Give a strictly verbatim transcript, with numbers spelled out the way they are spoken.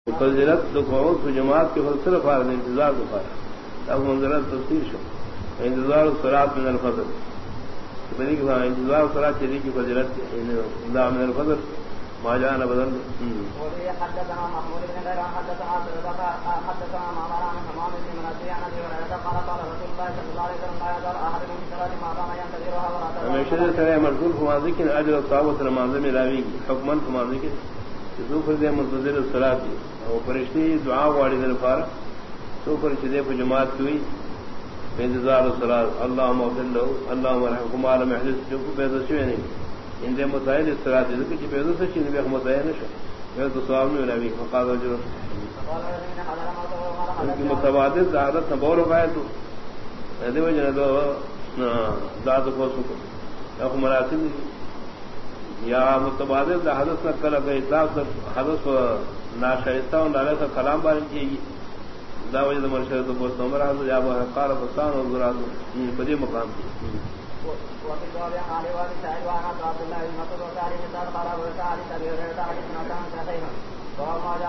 فضیلت دکھاؤ تو جماعت کے فلسفہ فارغ انتظار دکھایا اب منظرت تفسیر شو انتظار الصلاۃ من الفضل بنی کہ انتظار الصلاۃ چلی کی فضیلت انتظار من الفضل ما جاء بدل حدثنا محمود بن غيران حدثنا حدثنا معمر عن حمام بن منصور عن ابي هريره قال قال رسول الله صلى الله عليه وسلم لا يزال احد من صلاه ما دام ينتظرها ولا تزال ہمیشہ سے مرفوع ہوا ذکر اجر الصحابہ نماز میں راوی حکمن ہوا ذکر جو فرض منتظر الصلاۃ اور فرشتے دعا واڑی در فار تو فرشتے دے جماعت ہوئی انتظار الصلاۃ اللهم اغفر له اللهم ارحمه على محدث جو بے دشوے نہیں ان دے مسائل الصلاۃ ذکر کی بے دشوے سے چیز بھی متعین ہے یہ تو ثواب نہیں راوی فقال رجل کی متبادل عادت نبور ہو گئے تو دے وجہ دو ذات کو سکو یا مراتب یا متبادل حدث نہ کل گئے اطلاق حدث ناشائستہ اور نالے کا کلام بارن کی دا وجہ مرشد تو بہت نمبر حاضر یا قال فسان اور ذرات بدی مقام کی وفي الرابع علي وابي سعيد وعن عبد الله بن مسعود وسعد بن سعد قال ابو سعد ابي هريره حدثنا عن شيخين وما